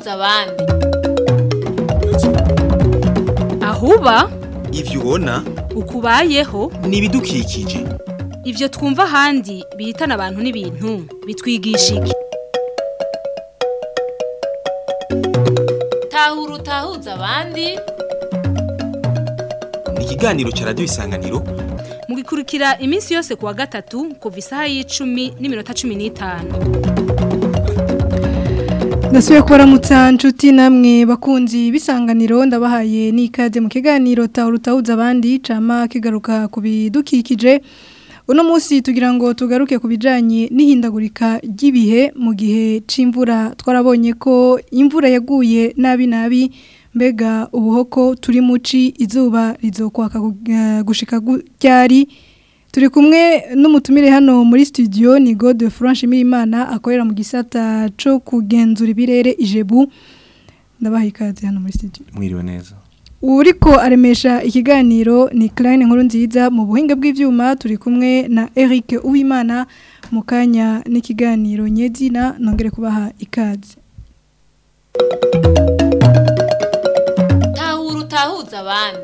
utahuza abandi. Ahuba ivyo ubona ukubayeho ni ibidukikije. Ivyo twumva ahandi bihitana abantu n'ibintu bitwigisha iki? Tahura utahuza abandi. Ni ikiganiro ca Radio Isanganiro Mugikurikira iminsi yose kuwa gatatu kuva isaha y'icumi n'iminota 15. Nasuye kubaramutsa nshuti namwe bakunzi bisanganiro ndabahaye n'ikaze mu kiganiro Tahura utahuza abandi cama kigaruka kubidukikije. Uno munsi tugira ngo tugaruke kubijanye n'ihindagurika ry'ibihe mu gihe c'imvura. Twarabonye ko imvura yaguye nabi mbega ubuhoko turi muci izuba rizokwaka gushika ryari. Turi kumwe n'umutumire hano muri studio ni God Franche Mirimana akorera mu gisata cyo kugenzura ibirere Ijebu. Ndabaha ikaze hano muri studio. Mwiriwe neza. Uriko aremesha ikiganiro ni Klein Nkuru nziza mu buhinga bw'ivyuma. Turi kumwe na Eric Uwimana mu kanya n'ikiganiro nyezina nongere kubaha ikaze. Tahura utahuza abandi.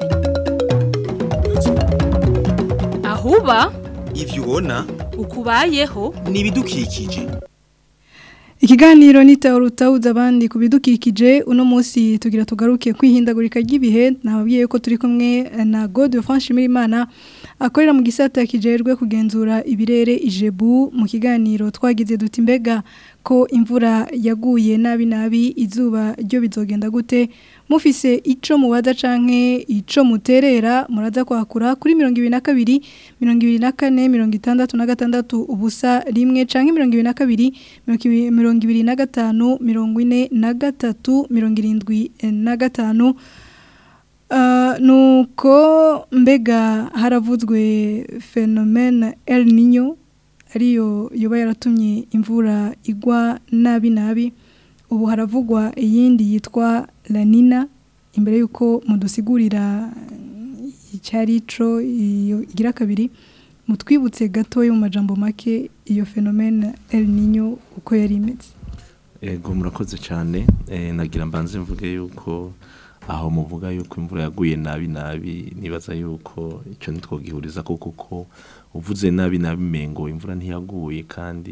Ahuba ivyo ubona ukubayeho ni ibidukikije. Ikiganiro ni Tahura utahuza abandi kubidukikije. Uno munsi tugira tugaruke kwihindagurika ry'ibihe. Nababwiye ko turi kumwe na God Franche Mirimana akorera mu gisata kijerwe kugenzura ibirere Ijebu. Mu kiganiro twagize duti mbega ko imvura yaguye nabi izuba ryo bizogenda gute? Mufise ico mubaza canke ico muterera muraza kwakura kuri 22 24 66 ubusa rimwe canke 22 25 43 nuko mbega haravuzwe phénomène El Niño ariyo yoba yaratumye imvura igwa nabi. Ubu haravugwa iyindi yitwa La Nina. Imbere yuko mudusigurira icyarico iyo igira kabiri mutwibutse gato yo mu majambo make iyo phénomène El Niño uko yari imeze. Ego murakoze cyane. Nagira mbanze mvuge yuko aho muvuga yuko imvura yaguye nabi nibaza yuko icyo nitwogihuriza kuko uvuze nabi mengo imvura ntiyaguye kandi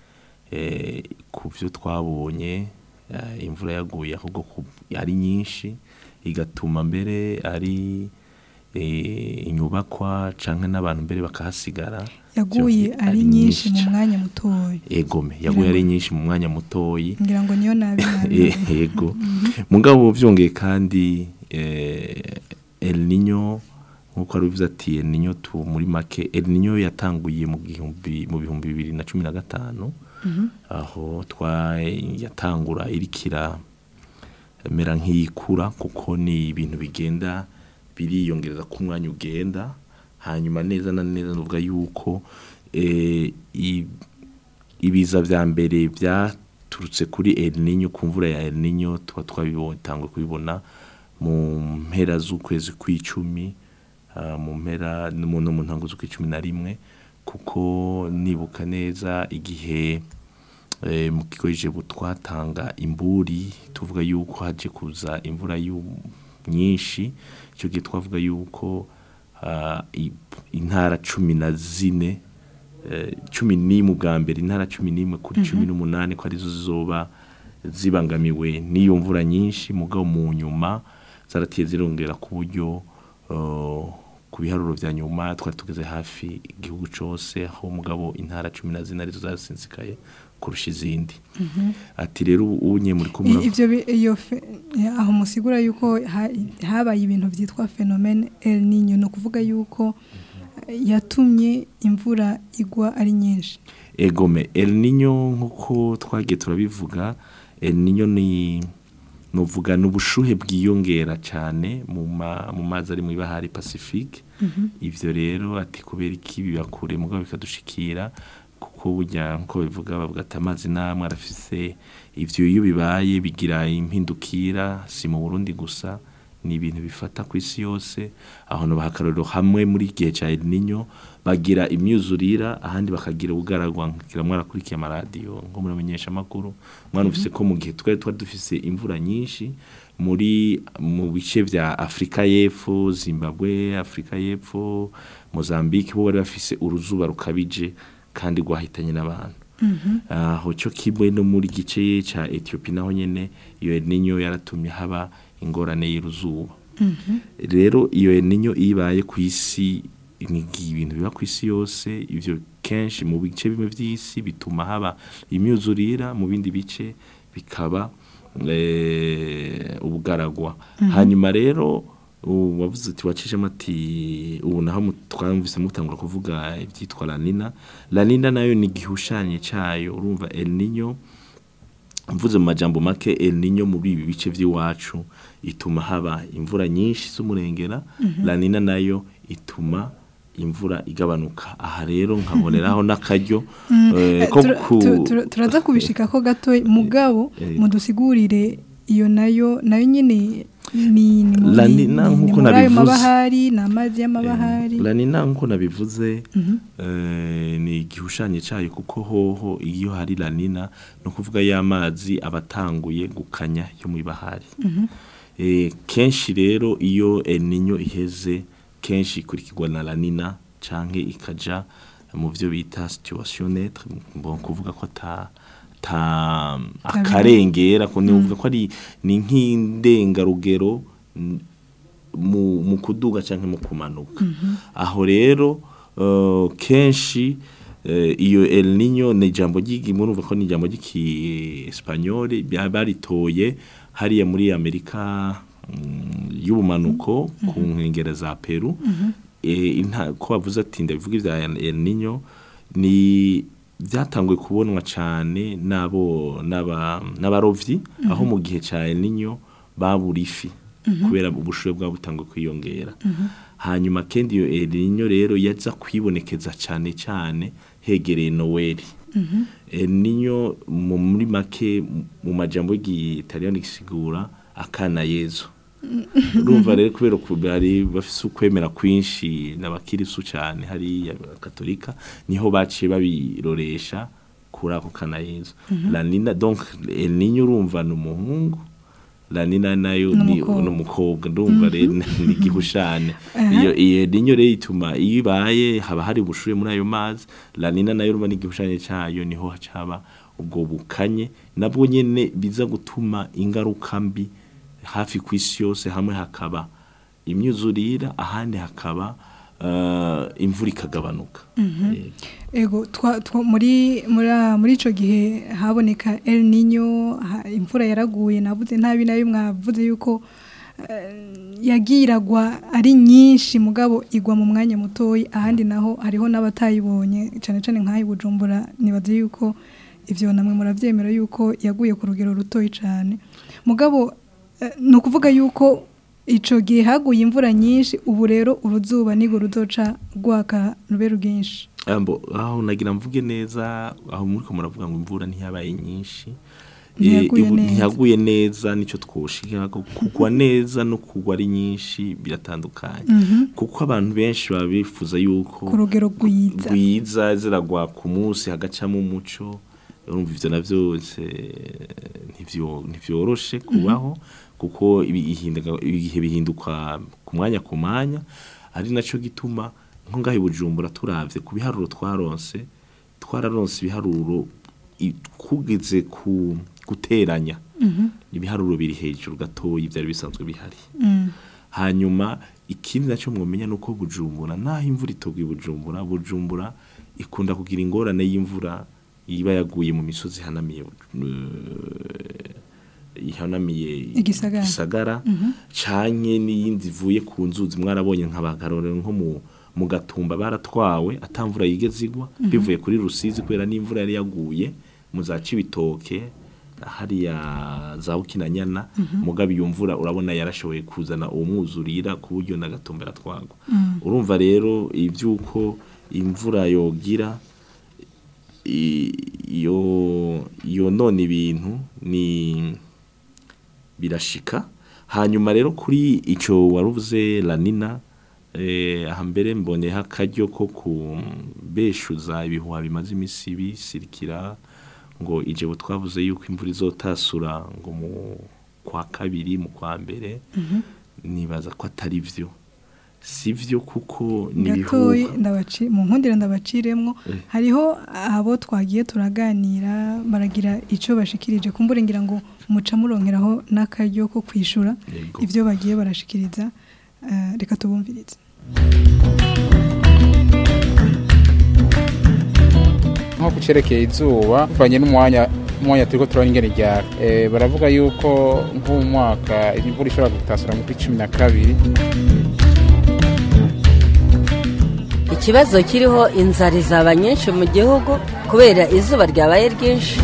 kuvyo twabonye imvura yaguye ahubwo ari nyinshi igatuma mbere ari inyubakwa canke n'abantu mbere bakahasigara. Yaguye ari nyinshi mu mwanya mutoyi. Egome yaguye ari nyinshi mu mwanya mutoyi ngira ngo niyo nabi. Ego mugabo vyongeye kandi El Niño nkuko ari bivuze ati El Niño tu muri make El Niño yatanguye mu bihumbi 2015 aho yatangura irikira mera nk'ikura kuko ni ibintu bigenda biriyongereza ku mwanya ugenda hanyuma neza na neza nuvuga yuko ibiza vya mbere byaturutse kuri El Niño ku mvura ya El Niño twabibonye kubibona mu mpera z'ukwezi kw'icumi mu mpera no mu ntango z'ukw'icumi na rimwe kuko nibuka neza igihe mu kigo Ijebu twatanga imburi tuvuga yuko haje kuza imvura nyinshi. Icyo gihe twavuga yuko intara 14 11 bwa mbere intara 11 kuri 18 ko arizo zizoba zibangamiwe n'iyo mvura nyinshi mugabo mu nyuma zaratiye zirongera ku buryo ku biharuro vya nyuma twari tugeze hafi igihugu cyose aho mugabo intara 14 arizo zasinzikaye kurusha izindi. Ati rero unye muri ko ivyo aho musigura yuko habaye ibintu vyitwa phénomène El Niño no kuvuga yuko yatumye imvura igwa ari nyinshi. Egome El Niño nkuko twagiye turabivuga El Niño ni novuga n'ubushuhe bwiyongera cyane mu mazi ari mu ibahari Pacifique. Ivyo rero ati kubera iki bibakure mugabo bikadushikira kuko burya nko bivuga bavuga ati amazi namwe arafise ivyo iyo bibaye bigira impindukira si mu Burundi gusa ni ibintu bifata ku isi yose aho no bahakarero hamwe muri gihe ca El Niño bagira imyuzurira ahandi bakagira ubugaragwa nkira mwarakurikiye amaradiyo ngo muramenyesha makuru mwana ufise ko mu gihe twari dufise imvura nyinshi mu bice vya Afrika y'Epfo, Zimbabwe, Afrika y'Epfo, Mozambique bo bari bafise uruzuba rukabije kandi gwahitanye n'abantu. Aho cyo kibwe no muri gice ca Ethiopia naho nyene iyo El Niño yaratumye haba ingorane y'uruzuba. Rero iyo El Niño ibaye ku isi ni ibintu biba ku isi yose ivyo kenshi mu bice bimwe vy'isi bituma haba imyuzurira mu bindi bice bikaba ubugaragwa. Hanyuma rero wavuze ati wacisha mati ubu naho twamvise mutangura kuvuga ibyitwa La Nina. La Nina nayo ni gihushanye cyayo urumva El Niño mvuze mu majambo make El Niño muri ibi bice by'iwacu ituma haba imvura nyinshi z'umurengera. La Nina nayo ituma imvura igabanuka. Aha rero nkaboneraho n'akaryo turaza kubishika ko gato mugabo mudusigurire iyo nayo nyine ni La Nina nkuko nabivuze mabahari n'amazi y'amabahari. La Nina nkuko nabivuze ni igihushanye cyayo kuko hoho iyo hari La Nina no kuvuga y'amazi abatanguye gukanya yo mu bahari. Kenshi rero iyo El Niño iheze kenshi ikurikirwa na La Nina canke ikaja mu byo bita situation neutre bon kuvuga ko akarengera ko nivuga ko ari ni nk'indengarugero mu kuduga canke mu kumanuka. Aho rero kenshi iyo El Niño ni jambo murumva ko ni jambo ry'iki Espanyol baritoye hariya muri Amerika y'ubumanuko ku nkengera za Peru. Ko bavuze ati ndabivuga ivya El Niño ni byatanguye kubonwa cyane n'abarovyi aho mu gihe ca El Niño babura ifi kubera ubushuye bwa butanguye kwiyongera. Hanyuma kendi iyo El Niño rero yaza kwibonekeza cyane hegereye Noel. El Niño muri make mu majambo y'Italiyani gisigura akana Yezu. Urumva rero kubera ko bari bafise ukwemera kwinshi n'abakirisu cyane hari Katolika niho baciye babiroresha kuri ako kana Yezu. La Nina donc El Niño urumva n'umuhungu, La Nina nayo ni n'umukobwa ndumva rero ni gihushane. Iyo El Niño rero ituma ibaye haba hari ubushuye muri ayo mazi. La Nina nayo urumva ni gihushanye cyayo niho hacaba ubwo bukanye nabwo nyene biza gutuma ingaruka mbi hafi ku isi yose. Hamwe hakaba imyuzurira ahandi hakaba imvura ikagabanuka. Ego muri ico gihe haboneka El Niño imvura yaraguye navuze ntabi nayo mwavuze yuko yagiragwa ari nyinshi mugabo igwa mu mwanya mutoyi ahandi naho hariho n'abatayibonye cyane nk'ayi Bujumbura nibaze yuko ivyo namwe muravyemera yuko yaguye ku rugero rutoyi cyane mugabo no kuvuga yuko ico gihe haguye imvura nyinshi ubu rero uruzuba nigo ruzoca gwaka rube ruginshi. Aho nagira mvuge neza aho muri ko muravuga ngo imvura ntiyabaye nyinshi ntiyaguye neza nico twoshika kugwa neza no kugwa ari nyinshi biratandukanye. Kuko abantu benshi babifuza yuko ku rugero gwiza ziragwa ku munsi hagacamo umuco. Urumva ivyo navyo ntivyoroshe kubaho kuko ibihe bihinduka ku mwanya ari naco gituma nko ngahe Bujumbura turavye ku biharuro twararonse ibiharuro kugeze ku guteranya ibiharuro biri hejuru gatoyi byari bisanzwe bihari. Hanyuma ikindi naco mwomenya nuko Bujumbura naho imvura itogwa Bujumbura ikunda kugira ingorane y'imvura iba yaguye mu misozi ihanamiye igisagara canke n'iyindi ivuye ku nzuzi mwarabonye nk'abagarorero nko mu Gatumba baratwawe atamvura yigeze igwa bivuye kuri Rusizi kubera n'imvura yari yaguye mu za Cibitoke hariya za Bukinanyana. Mugabe iyo mvura urabona yarashoboye kuzana umwuzurira ku buryo na Gatumba ratwagwa. Urumva rero ivyuko imvura yogira iyo none ibintu ni birashika hanyuma rero kuri ico waruvuze La Nina hambere mboneho akaryo ko kubeshuza ibihuha bimaze imisi bisirikira ngo ije twavuze yuko imvura izotasura ngo mu kwa kabiri mu kwa mbere nibaza ko atari vyo sivyo kuko nibihuha mu nkundira ndabaciremwo hariho abo twagiye turaganira baragira ico bashikirije kumbure ngira ngo muca muronkeraho n'akaryo ko kwishura ivyo bagiye barashikiriza reka tubumvirize nko kucerekeye izuba bivanye n'umwanya turiko turabona ingene ryaka baravuga yuko nk'umwaka imvura ishobora gutasura mu 12. Ikibazo kiriho inzara izaba nyinshi mu gihugu kubera izuba ryabaye ryinshi.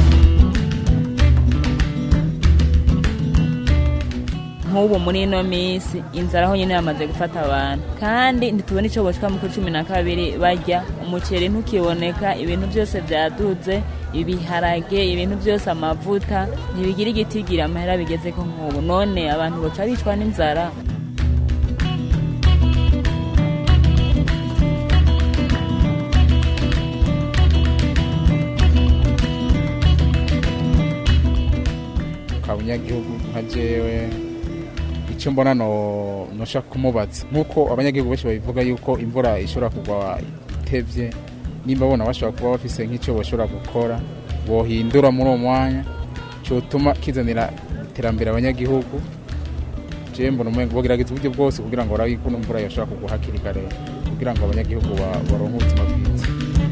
Nk'ubu muri ino minsi inzara ho nyine yamaze gufata abantu kandi ntitubona ico boshika mu 12 bajya umuceri ntukiboneka ibintu byose byaduze ibiharage ibintu byose amavuta ntibigira igitigira amahera bigeze ko nk'ubu none abantu boca bicwa n'inzara. Abanyagihugu nka jewe icyo mbona noshaka kumubaza nkuko abanyagihugu benshi babivuga yuko imvura ishobora kugwa itevye nimba bona bashobora kuba bafise nk'icyo bashobora gukora bohindura muri uwo mwanya cyotuma kizanira iterambere abanyagihugu je mbona umengo bogerageza uburyo bwose kugira ngo barabe ko imvura yashobora kugwa hakiri kare kugira ngo abanyagihugu baronke ubuzima bwiza.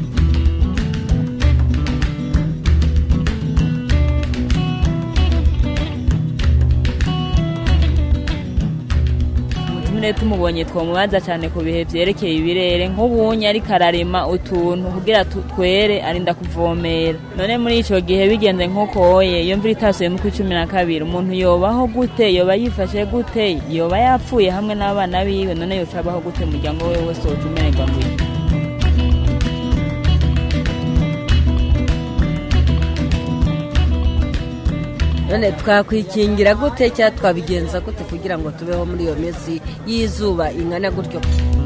Tumubonye twomubaza cyane ku bihe byerekeye ibirere nk'ubunye ari kararima utuntu kugira twere arinda kuvomera none muri ico gihe bigenze nk'ukoye iyo mvura itasuye mu 12 umuntu yobaho gute yoba yifashe gute yoba yapfuye hamwe n'abana biwe none yocabaho gute muryango we wose ucumererwa ngwino. None twakwikingira gute cyangwa twabigenza gute kugira ngo tubeho muri iyo minsi y'izuba ingana gutyo?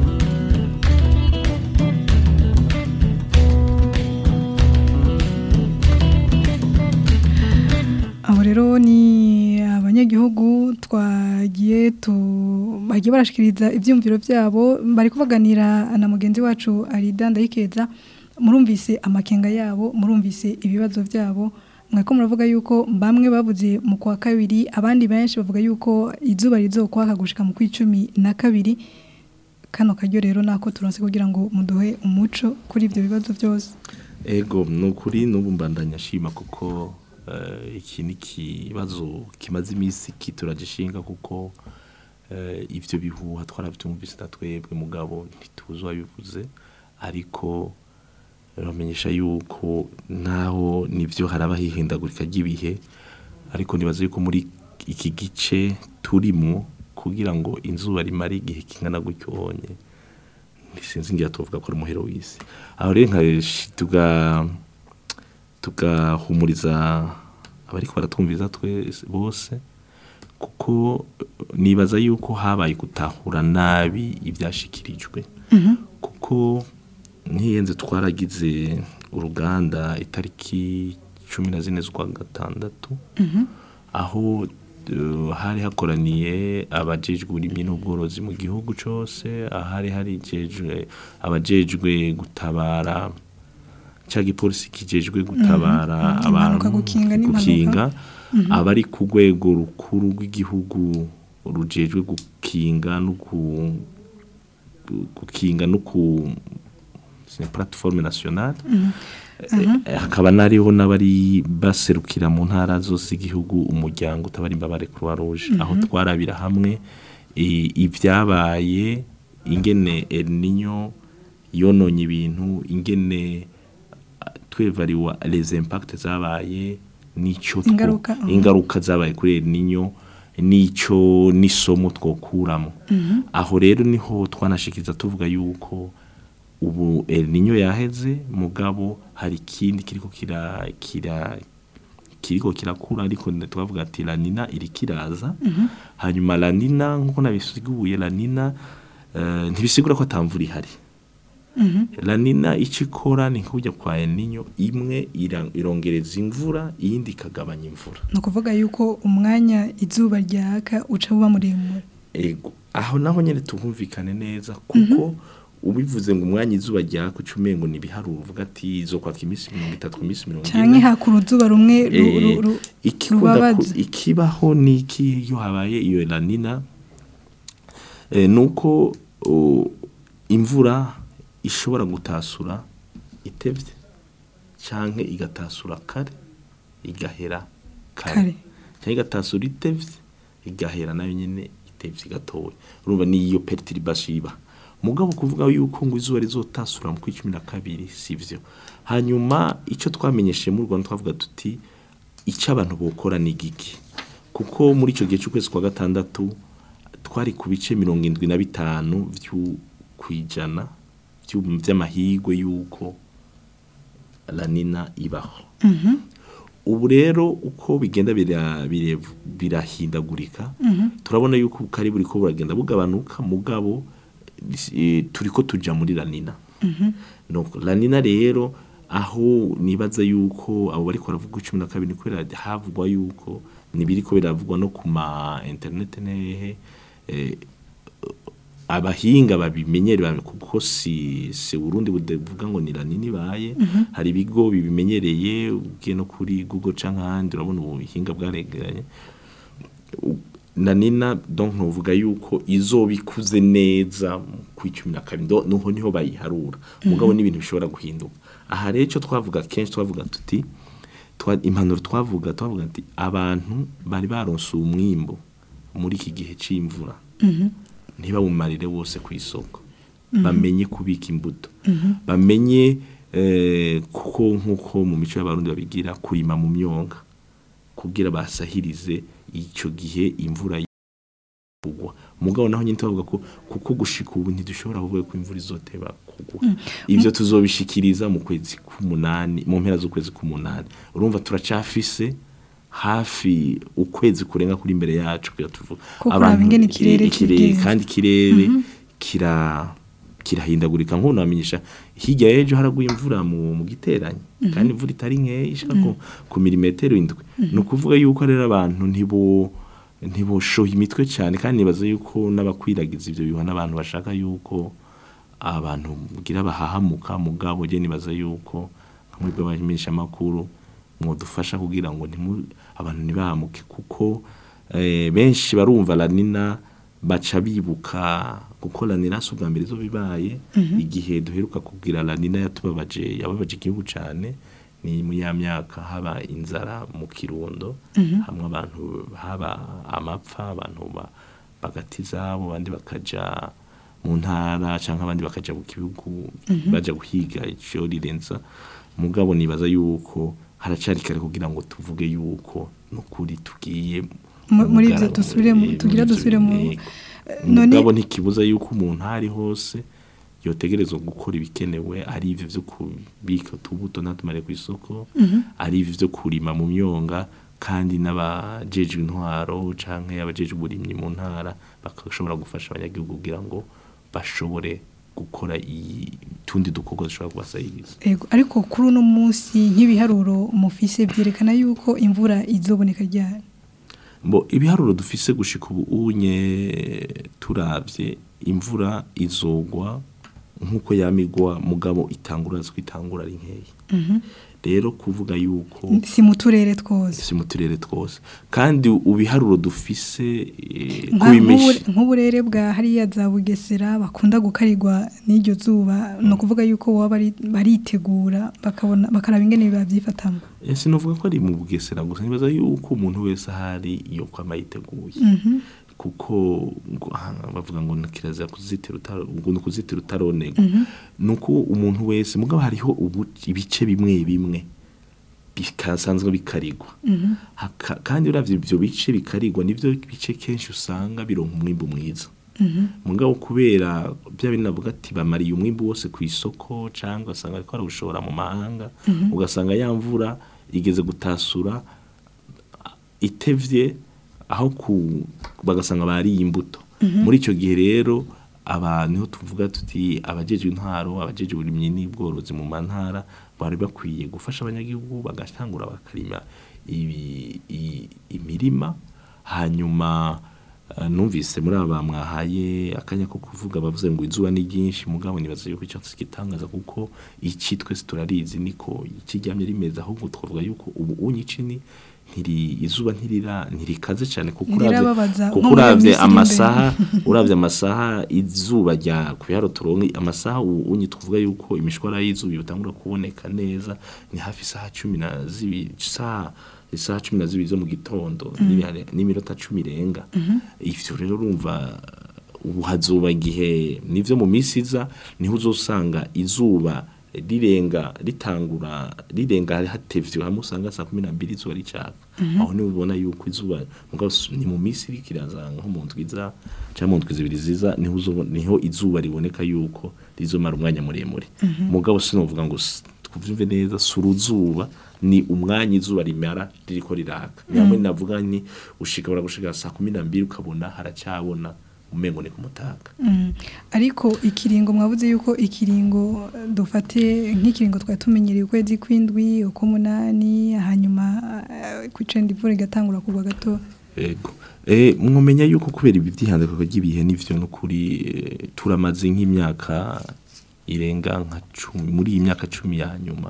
Abo rero ni abanyagihugu bagiye barashikiriza ivyumviro byabo bari kubaganira na mugenzi wacu Arida Ndayikeza murumvise amakenga yabo murumvise ibibazo byabo mwako muravuga yuko bamwe babuze mu kwa kabiri abandi benshi bavuga yuko izuba rizokwaka gushika mu 12 kano karyo rero nako turonse kugira ngo muduhe umuco kuri ivyo bibazo byose. Ego nukuri nubumbandanya shima kuko iki ni kibazo kimaze imisi kituragishinga kuko ivyo bihuha twaravyumvise natwebwe mugabo ntituzwa bivuze ariko bamenyesha yuko naho nivyo haraba hihindagurika ry'ibihe ariko nibaze yuko muri iki gice turimo kugira ngo inzuba rimari igihe kingana gutyo onye nisinzi ngira tuvuga ko ari umuhero w'isi aho rero tugahumuriza abariko baratwumviza twese bose kuko nibaza yuko habaye gutahura nabi ibyashikirijwe kuko ntiyenze twaragize uruganda itariki 14 z'ukwa gatandatu aho hari hakoraniye abajejwe uburimyi n'ubworozi mu gihugu cyose ahari harijejwe abajejwe gutabara cya gipolisi kijejwe gutabara abantu gukinga abari ku rwego rukuru rw'igihugu rujejwe gukinga no plateforme nationale hakaba nariho n'abari baserukira mu ntara zose igihugu umuryango utabari imbabare Croix Rouge aho twarabira hamwe ibyabaye ingene El Niño yononye ibintu ingene twevariwa les impacts zabaye nico ingaruka zabaye kuri El Niño nico nisomo twokuramo aho rero niho twanashikiriza tuvuga yuko ubu El Niño yaheze mugabo hari ikindi kiriko kiriko kirakura ariko twavuga ati La Nina irikiraza hanyuma La Nina nkuko nabisiguye La Nina ntibisigura ko atamvura ihari La Nina icikora ni kujya kwa El Niño imwe irongereza imvura iyindi ikagabanya imvura no kuvuga yuko umwanya izuba ryaka uca buba muremure ego aho naho nyene tuhumvikane neza kuko ubivuze ngo umwanya izuba ryaka ucumengo ni biharuro uvuga ati izo kwa kimisi 30 kimisi 40 canke hakuru zuba rumwe ikibaho niki iyo habaye iyo La Nina nuko imvura ishobora gutasura itevye canke igatasura kare igahera kare canke igatasura itevye igahera nayo nyene itevye gatoya urumva ni iyo perturbation iba mugabo kuvuga yuko ngo izuba rizotasura mu 12 sivyo hanyuma ico twamenyeshe mu Rwanda twavuga tuti ico abantu bokora ni giki kuko muri ico gihe cy'ukwezi kwa gatandatu twari ku bice 75 vy'ukwijana by'amahigwe yuko La Nina ibaho ubu rero uko bigenda birahindagurika turabona yuko bukari buri ko buragenda bugabanuka mugabo turiko tuja muri La Nina no La Nina rero aho nibaza yuko abo bari koravuga 12 kwera havugwa yuko nibiriko biravugwa no kuma internet nehe abahinga babimenyereye kuko si Burundi buvuga ngo ni La Nina baye hari ibigo bibimenyereye ugiye no kuri Google canke ahandi urabona ubuhinga bwaregeranye La Nina donc novuga yuko izobikuze neza ku 12 nuho niho bayiharura mugabo n'ibintu bishobora guhinduka aha rero cyo twavuga kenshi twavuga tuti impanuro twavuga ati abantu bari baronse umwimbo muri iki gihe c'imvura ntibawumarire wose ku isoko bamenye kubika imbuto bamenye kuko nkuko mu mico y'abarundi babigira kurima mu myonga kugira basahirize icyo gihe imvura kugwa mugabo naho nyine tuvuga ko kuko gushika ubu ntidushobora kuvuga ko imvura izoteba kugwa ivyo tuzobishikiriza mu kwezi k'umunani mu mpera z'ukwezi k'umunani urumva turacafise hafi ukwezi kurenga kuri imbere yacu kugira tuvuga abantu ikirere kandi kirere kirahindagurika nko namenyesha hirya yejo haraguye imvura mu giteranye kandi imvura itari nke ishaka ku milimetero 7 no kuvuga yuko rero abantu ntibo shoha imitwe cyane kandi nibaza yuko n'abakwiragiza ivyo biha n'abantu bashaka yuko abantu bugira bahahamuka mugabo je nibaza yuko nk'ubwo bamenyesha makuru mwodufasha kugira ngo abantu nibahamuke kuko benshi barumva La Nina baca bibuka kuko La Nina subwa mbere zo bibaye igihe duheruka kugira La Nina yababaje igihugu cyane ni mu ya myaka haba inzara mu Kirundo hamwe abantu haba amapfa abantu bagatiza abo bandi bakaja mu ntara canke abandi bakaja mu kibugu baja guhiga ico rirenza mugabo nibaza yuko haracari kare kugira ngo tuvuge yuko nukuri tugiye muri ivyo dusubire mu mugabo ntikibuza yuko umuntu ari hose yotegerezwa gukora ibikenewe ari ivyo vyo kubika tubuto natumare ku isoko ari ivyo vyo kurima mu myonga kandi n'abajejwe intwaro canke abajejwe uburimyi mu ntara bakashobora gufasha abanyagihugu kugira ngo bashobore gukora tundi dukorwa dushobora kubasahiriza ego ariko kuri uno munsi nk'ibiharuro mufise byerekana yuko imvura izoboneka ryari ibiharuro dufise gushika ubu unye turavye imvura izogwa nkuko yamigwa mugabo itangura ari nkeya rero kuvuga yuko si mu turere twose kandi ubiharuro dufise nk'uburere bwa hariya za Bugesera bakunda gukarirwa n'iryo zuba no kuvuga yuko baba baritegura bakaraba ingene babyifatamo sinovuga ko ari mu Bugesera gusa nibaza yuko umuntu wese ahari iyo kwama yiteguye kuko bavuga ngo kirazira kuzitira utaronega nuko umuntu wese mugabo hariho ibice bimwe bikasanzwe bikarirwa kandi uravye ivyo bice bikarirwa nivyo bice kenshi usanga bironka umwimbo mwiza mugabo kubera bya binavuga ati bamariye umwimbo wose ku isoko cyangwa asanga ariko arabishora mu mahanga ugasanga yamvura igeze gutasura itevye aho bagasanga bari imbuto muri ico gihe rero abantu tuvuga tuti abajeje intwaro abajeje uburimyi n'ibworozi mu mantara bari bakwiye gufasha abanyagihugu bagatangura bakarima imirima hanyuma numvise muri aba mwahaye akanya ko kuvuga bavuze ngo izuba ni ryinshi mugabo nibaza yuko icyo kitangaza kuko iki twese turarizi niko ikiryamye rimeze ahubwo twavuga yuko ubu unyicini izuba ntirikaze cyane kuko uravye amasaha izuba rya kuyaro turonke amasaha unyi tuvuga yuko imishwara y'izuba bitangura kuboneka neza ni hafi isaha 12 isaha 12 zo mu gitondo n'iminota 10 irenga ivyo rero urumva ubu hazuba igihe nivyo mu misiza niho uzosanga izuba rirenga hatevye hamwe usanga saa 12 izuba ricaka aho ni ubona yuko izuba mugabo ni mu misi rikiraza nko mu ndwiza cyangwa mu ndwiza ibiri ziza niho izuba riboneka yuko rizomara umwanya muremure mugabo sinovuga ngo tuvyumve neza suruzuba ni umwanya izuba rimara ririko riraka nyamwe navuga ni ushikabura gushika saa 12 ukabona haracyabona umengo ni kumutaka ariko ikiringo mwavuze yuko ikiringo dufate nk'ikiringo twatumenyereye ukwezi kwindwi uko munani hanyuma kwicenda ivura igatangura kugwa gato ego mwomenya yuko kubera ibyihanze ko gibihe nivyo no kuri turamaze nk'imyaka irenga nka 10 muri iyi myaka 10 ya nyuma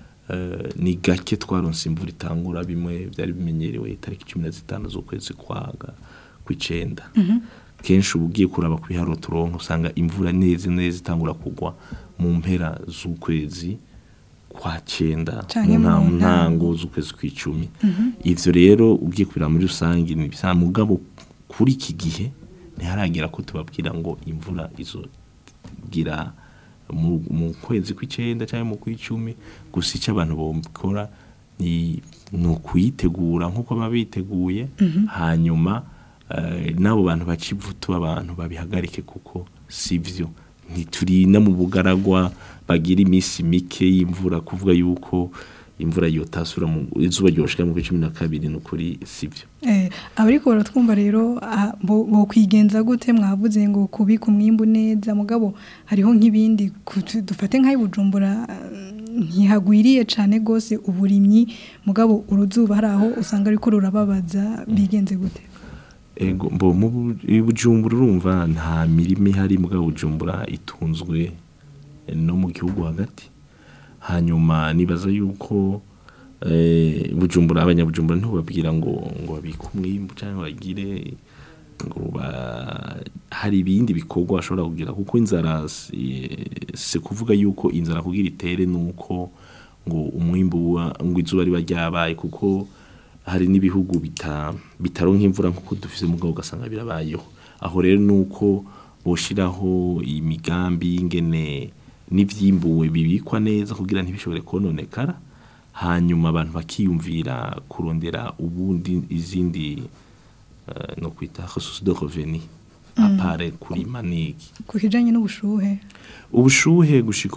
ni gake twaronse imvura itangura bimwe byari bimenyerewe itariki 15 z'ukwezi kw'icenda kenshi ubugiye kuraba kwiharo turonka usanga imvura neza itangura kugwa mu mpera z'ukwezi kwa 9 mu ntango z'ukwezi kw'icumi ivyo rero ugiye kubira muri rusangi ni bisa mugabo kuri iki gihe ntiharagira ko tubabwira ngo imvura izogira mu kwezi kw'icenda cyangwa mu kw'icumi gusa icyo abantu bokora ni kuyitegura nk'uko babiteguye hanyuma nabo bantu bacivuto abantu babihagarike kuko sivyo ntiturina mu bugaragwa bagira imisi mike y'imvura kuvuga yuko imvura yotasura mu izuba ryoshika mu 12 n'ukuri sivyo abariko baratwumva rero bo kwigenza gute mwavuze ngo kubika umwimbu neza mugabo hariho nk'ibindi dufate nk'ayi Bujumbura ntihagwiriye cyane gose uburimyi mugabo uruzuba haraho usanga ariko rurababaza bigenze gute ego mu Bujumbura urumva nta mirimo ihari mugabo Bujumbura itunzwe no mu gihugu hagati hanyuma nibaza yuko Bujumbura abanyabujumbura ntiho babwira ngo babike umwimbu cyangwa bagire ngo hari ibindi bikorwa bashobora kugira kuko inzara se kuvuga yuko inzara kugira itere nuko ngo umwimbu ngo izuba riba ryabaye kuko hari n'ibihugu bitaronka imvura nkuko dufise mugabo ugasanga birabayeho aho rero nuko boshiraho imigambi ingene n'ivyimbuwe bibikwa neza kugira ntibishobore kononekara hanyuma abantu bakiyumvira kurondera ubundi izindi no kwita ressources de revenu apare kuri maniki kukijanye n'ubushuhe gushika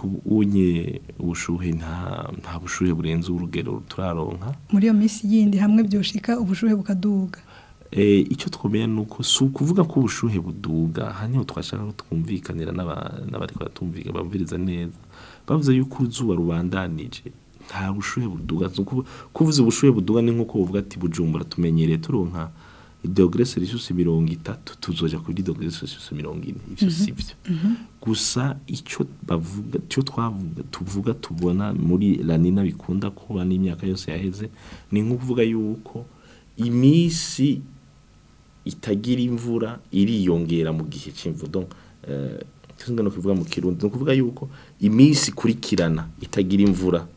ubushuhe nta bushuhe burenze urugero turaronka muri yo misi yindi hamwe byoshika ubushuhe bukaduga icyo twomenya nuko su kuvuga ko ubushuhe buduga hanyuma twashaka ko twumvikanira n'abari kwatumvika baviriza neza bavuze yuko uzuba rubandanije nta bushuhe buduga kuvuza ubushuhe buduga ni nkuko uvuga ati Bujumbura tumenyereye turonka degrees Celsius 30 tuzoja kuri degrees Celsius 40 ivyo sivyo gusa icyo bavuga cyo tuvuga tubona muri La Nina bikunda kuba n'imyaka yose yaheze ni nkuvuga yuko imisi itagira imvura iriyongera mu gihe c'imvura donc no kuvuga mu Kirundi no kuvuga yuko imisi kurikirana itagira imvura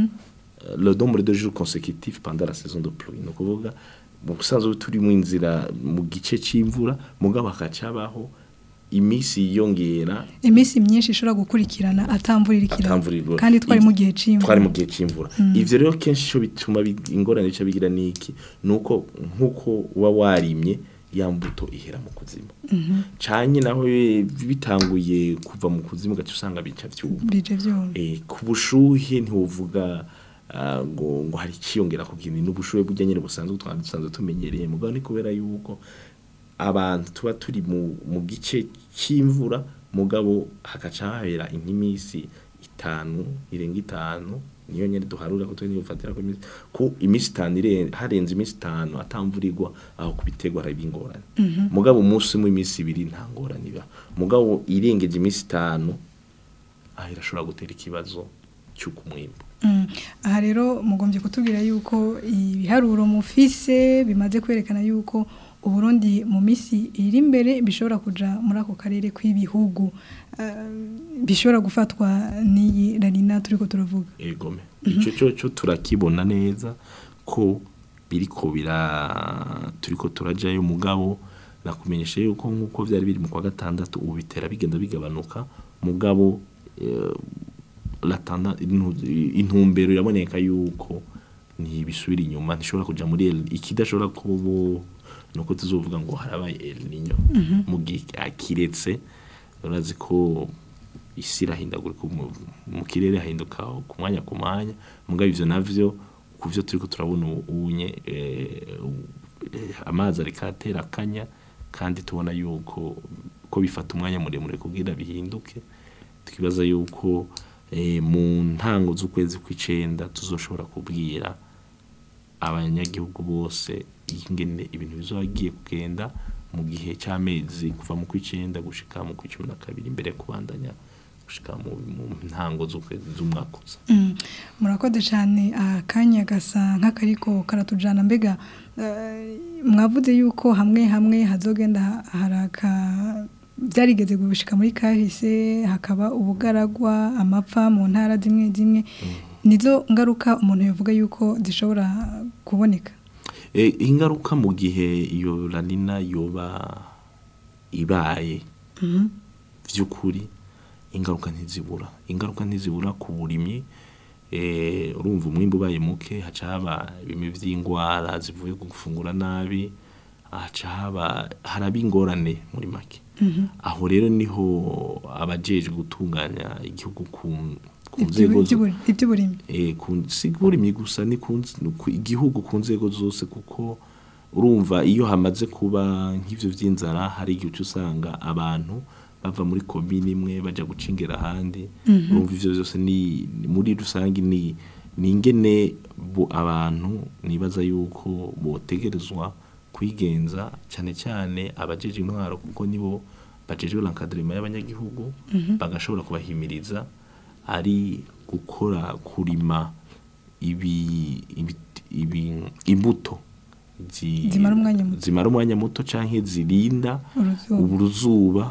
le nombre de jours consécutifs pendant la saison de pluie no kuvuga busanzwe turi mu inzira mu gice c'imvura mugabo akacabaho imisi yongera imisi myinshi ishobora gukurikirana atamvuririkira kandi twari mu gihe c'imvura ivyo rero kenshi cyo bituma ingorane cyo bigira niki nuko nkuko uba warimye ya mbuto ihera mu kuzimu canye naho bitanguye kuva mu kuzimu gace usanga bica vyuma bije vyuma ku bushuhe ntiwovuga ngo hari kiyongera kugira n'ubushobe bujya nyine busanzwe twandusanzwe tumenyereye mugabo ni kubera yuko abantu tuba turi mu gice cy'imvura mugabo hakaca hahera inkimisi 5 irenga 5 niyo nyene duharura ko twe nifatira ko imisi 5 harenze imisi 5 atamvurirwa aho kubitegwa harabingorane mugabo umunsi mu imisi 2 nta ngorane biba mugabo irengeje imisi 5 irashobora gutera ikibazo cy'ukumwimbo aha rero mugombye kutubwira yuko ibiharuro mufise bimaze kwerekana yuko Uburundi mu misi iri imbere bishobora kuja muri ako karere kw'ibihugu bishobora gufatwa n'iyi Lanina turiko turavuga egome ico cyo turakibona neza ko biriko turiko turajayo mugabo nakumenyesha yuko nkuko byari biri mu kwa gatandatu ubitera bigenda bigabanuka mugabo intumbero iraboneka yuko ni bisubira inyuma ntishobora kuja muri ikidashobora kubo nuko tuzovuga ngo harabaye El Niño mu gihe akiretse urazi ko isi irahindagurika mu kirere hahinduka ku mwanya mugabo ivyo navyo kuvyo turiko turabona ubunye amazi arikatera kanya kandi tubona yuko ko bifata umwanya muremure kugira bihinduke tukibaza yuko mu ntango z'ukwezi kw'icenda tuzoshobora kubwira abanyagihugu bose ingene ibintu bizogiye kugenda mu gihe cy'amezi kuva mu kw'icenda gushika mu kw'icumi imbere kubandanya gushika mu ntango z'umwaka uza murakoze cyane akanya gasa nk'akariko karatujana mbega mwavuze yuko hamwe hazogenda haraka byarigeze gushika muri kahise hakaba ubugaragwa amapfa mu ntara zimwe nizo ngaruka umuntu yavuga yuko zishobora kuboneka ingaruka mu gihe iyo Lanina yoba ibaye vy'ukuri ingaruka ntizibura ku burimyi urumva umwimbo ubaye muke haca haba ibimi vy'ingwara zivuye gufungura nabi haca haba harabingorane muri make aho rero niho abajeje gutunganya igihugu ku nzego iby'uburimyi gusa ni igihugu ku nzego zose kuko urumva iyo hamaze kuba nk'ivyo vy'inzara hari igihe usanga abantu bava muri komine imwe baja gucingera ahandi urumva ivyo byose ni muri rusangi ni ingene abantu nibaza yuko botegerezwa kwigenza cyane abajeje intwaro kuko nibo bajejwe l'encadrement y'abanyagihugu bagashobora kubahimiriza ari gukora kurima imbuto zimara umwanya muto canke zirinda uruzuba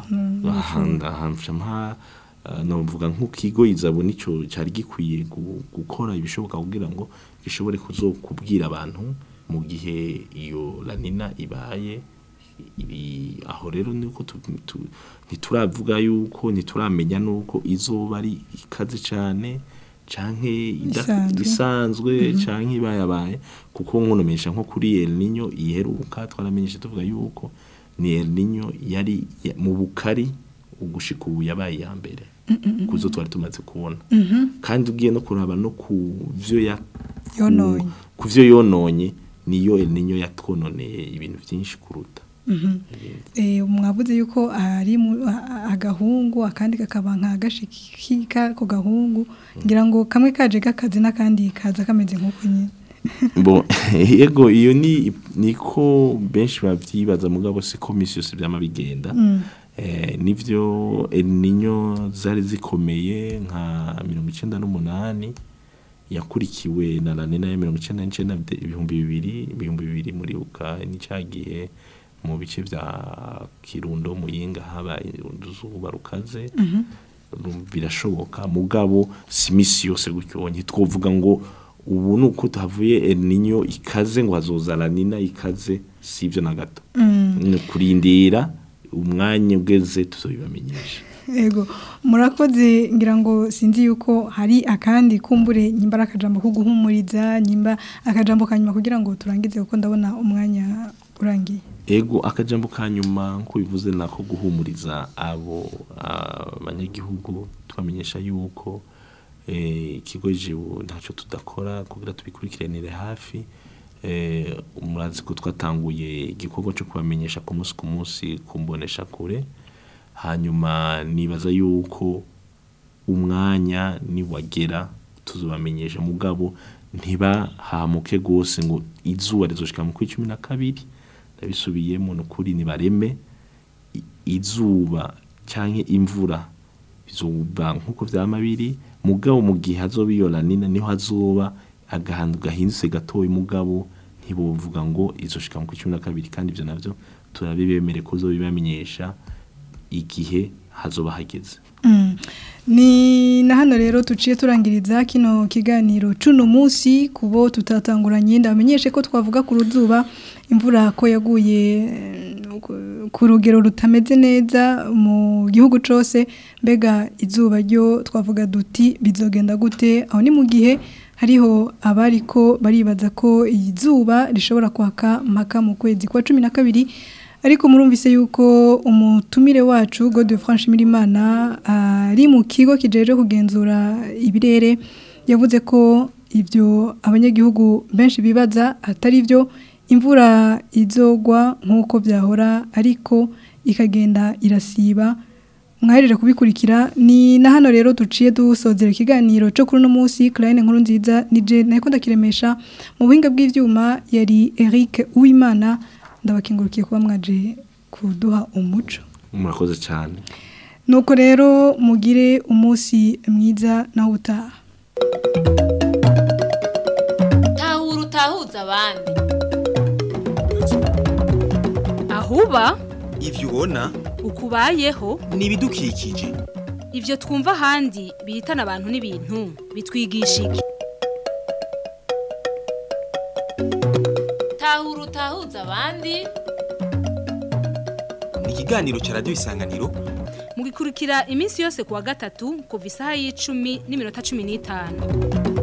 novuga nk'ukigo izabo nico cari gikwiye gukora ibishoboka kugira ngo gishobore kuzokubwira abantu mu gihe iyo Lanina ibaye aho rero niko ntituravuga yuko ntituramenya nuko izoba ari ikaze cyane canke isanzwe canke ibayabaye kuko nkonomesha nko kuri El Niño iheruka twaramenyesha tuvuga yuko ni El Niño yari mu bukari ugushika ubu yabaye ya mbere kuzo twari tumaze kubona kandi ugiye no kuraba no kuvyo yononye niyo El Niño yatwononeye ibintu byinshi kuruta mwavuze yuko ari agahungu akandi kakaba nk'agashikika ko gahungu ngira ngo kamwe kaje gakazi n'akandi kaza kameze nk'uko nyine yego iyo niko benshi bavyibaza mugabo si komisiyo se byama bigenda nivyo El Niño zari zikomeye nka 98 yakurikiwe na Lanina ya 1999 2000 muri uka nicagiye mu bice vya Kirundo Muyinga habaye uruzuba rukaze birashoboka mugabo simisi yose gutyo ntitwovuga ngo ubu nuko tavuye El Niño ikaze ngo hazoza Lanina ikaze sivyo na gato kurindira umwanya ugeze tuzobibamenyesha ego murakoze ngira ngo sinzi yuko hari akandi kumbure nyimba akajambo ko guhumuriza nyimba akajambo kanyuma kugira ngo turangize uko ndabona umwanya urangiye ego akajambo kanyuma nko bivuze nako guhumuriza abo abanyagihugu twamenyesha yuko ikigo jibu ntacyo tudakora kugira tubikurikiranire hafi umurazi ko twatanguye igikorwa cyo kubamenyesha ku munsi kumbonesha kure hanyuma nibaza yuko umwanya niwagera tuzobamenyesha mugabo ntibahamuke gose ngo izuba rizoshika mu 12 ndabisubiyemo nukuri nibareme izuba canke imvura bizoba nkuko vyamabiri mugabo mu gihe hazobiyola nina niho hazoba agahandu gahindutse gatoyi mugabo ntibovuga ngo izoshika mu 12 kandi ivyo navyo turabibemere ko zobibamenyesha igihe hazoba hageze. Ni na hano rero tuciye turangiriza kino kiganiro cuno munsi kubo tutatanguranye ndamenyeshe ko twavuga ku ruzuba imvura ko yaguye ku rugero rutameze neza mu gihugu cose mbega izuba ryo twavuga duti bizogenda gute aho ni mu gihe hariho abariko baribaza ko izuba rishobora kwaka mpaka mu kwezi kwa 12 ariko murumvise yuko umutumire wacu Godefroid Franchimirimana ari mu kigo kijeje kugenzura ibirere yavuze ko ivyo abanyagihugu benshi bibaza atari byo imvura izogwa nkuko byahora ariko ikagenda irasiba mwahereje kubikurikira ni na hano rero duciye dusozera ikiganiro cyo kuri no munsi Claine nkuru nziza nije nako ndakiremesha mu buhinga bw'ivyuma yari Eric Uwimana ndabakingurukiye kuba mwaje kuduha umuco murakoze cyane nuko rero mugire umunsi mwiza na utaha utahuza abandi ahuba ivyo ubona ukubayeho nibidukikije ivyo twumva handi bihitana abantu n'ibintu bitwigisha iki utahuza abandi ni ikiganiro ca Radio Isanganiro mugikurikira iminsi yose kuwa gatatu kuva isaha y' 10:15